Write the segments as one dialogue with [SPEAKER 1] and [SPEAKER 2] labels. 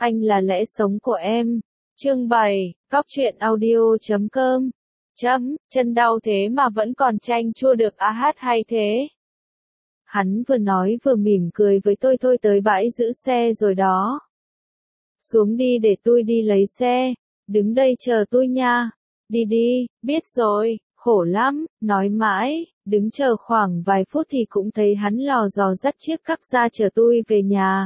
[SPEAKER 1] Anh là lẽ sống của em. Chương 7, Cóc truyện audio.com. Chân đau thế mà vẫn còn chanh chua được à, hát hay thế. Hắn vừa nói vừa mỉm cười với tôi. Thôi tới bãi giữ xe rồi đó. Xuống đi để tôi đi lấy xe. Đứng đây chờ tôi nha. Đi đi, biết rồi, khổ lắm, nói mãi, đứng chờ khoảng vài phút thì cũng thấy hắn lò dò dắt chiếc cắp ra chờ tôi về nhà.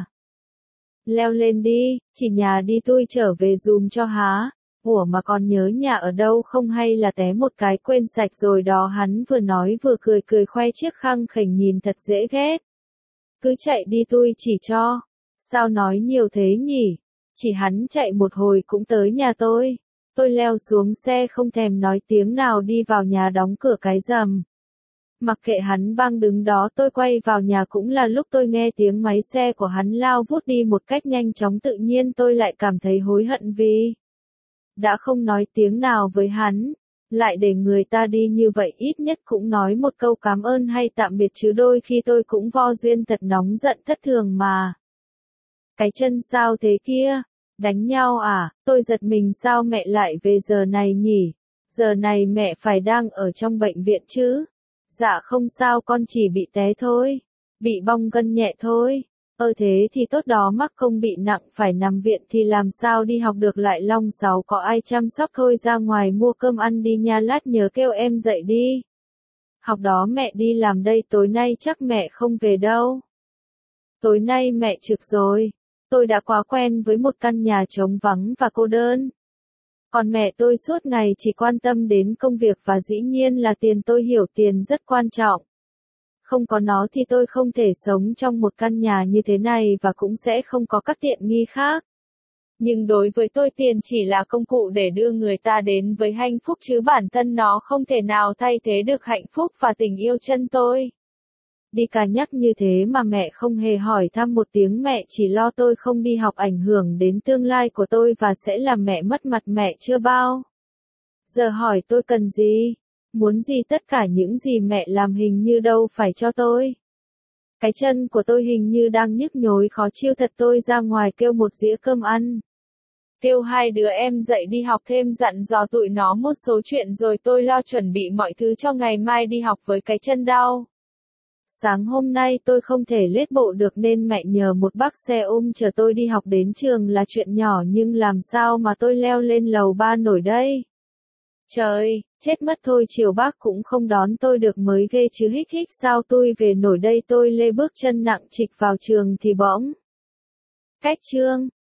[SPEAKER 1] Leo lên đi, chỉ nhà đi tôi trở về dùm cho há. Ủa mà còn nhớ nhà ở đâu không, hay là té một cái quên sạch rồi đó. Hắn vừa nói vừa cười khoe chiếc khăn khỉnh nhìn thật dễ ghét. Cứ chạy đi tôi chỉ cho. Sao nói nhiều thế nhỉ? Chỉ hắn chạy một hồi cũng tới nhà tôi. Tôi leo xuống xe không thèm nói tiếng nào đi vào nhà đóng cửa cái rầm. Mặc kệ hắn băng đứng đó, tôi quay vào nhà cũng là lúc tôi nghe tiếng máy xe của hắn lao vút đi một cách nhanh chóng. Tự nhiên tôi lại cảm thấy hối hận vì đã không nói tiếng nào với hắn, lại để người ta đi như vậy. Ít nhất cũng nói một câu cảm ơn hay tạm biệt chứ, đôi khi tôi cũng vo duyên thật nóng giận thất thường mà. Cái chân sao thế kia? Đánh nhau à? Tôi giật mình, sao mẹ lại về giờ này nhỉ? Giờ này mẹ phải đang ở trong bệnh viện chứ? Dạ không sao, con chỉ bị té thôi. Bị bong gân nhẹ thôi. Thế thì tốt đó, mắc không bị nặng phải nằm viện thì làm sao đi học được, lại Long Sáu có ai chăm sóc. Thôi ra ngoài mua cơm ăn đi nha, lát nhớ kêu em dậy đi. Học đó, mẹ đi làm đây, tối nay chắc mẹ không về đâu. Tối nay mẹ trực rồi. Tôi đã quá quen với một căn nhà trống vắng và cô đơn. Còn mẹ tôi suốt ngày chỉ quan tâm đến công việc và dĩ nhiên là tiền. Tôi hiểu tiền rất quan trọng. Không có nó thì tôi không thể sống trong một căn nhà như thế này và cũng sẽ không có các tiện nghi khác. Nhưng đối với tôi, tiền chỉ là công cụ để đưa người ta đến với hạnh phúc chứ bản thân nó không thể nào thay thế được hạnh phúc và tình yêu chân tôi. Đi cả nhắc như thế mà mẹ không hề hỏi thăm một tiếng, mẹ chỉ lo tôi không đi học ảnh hưởng đến tương lai của tôi và sẽ làm mẹ mất mặt. Mẹ chưa bao giờ hỏi tôi cần gì, muốn gì, tất cả những gì mẹ làm hình như đâu phải cho tôi. Cái chân của tôi hình như đang nhức nhối khó chịu thật. Tôi ra ngoài kêu một dĩa cơm ăn. Kêu hai đứa em dậy đi học thêm, dặn dò tụi nó một số chuyện rồi tôi lo chuẩn bị mọi thứ cho ngày mai đi học với cái chân đau. Sáng hôm nay tôi không thể lết bộ được nên mẹ nhờ một bác xe ôm chờ tôi đi học đến trường là chuyện nhỏ, nhưng làm sao mà tôi leo lên lầu 3 nổi đây? Trời, chết mất thôi, chiều bác cũng không đón tôi được mới ghê chứ. Hích sao tôi về nổi đây? Tôi lê bước chân nặng trịch vào trường thì bỗng cách chương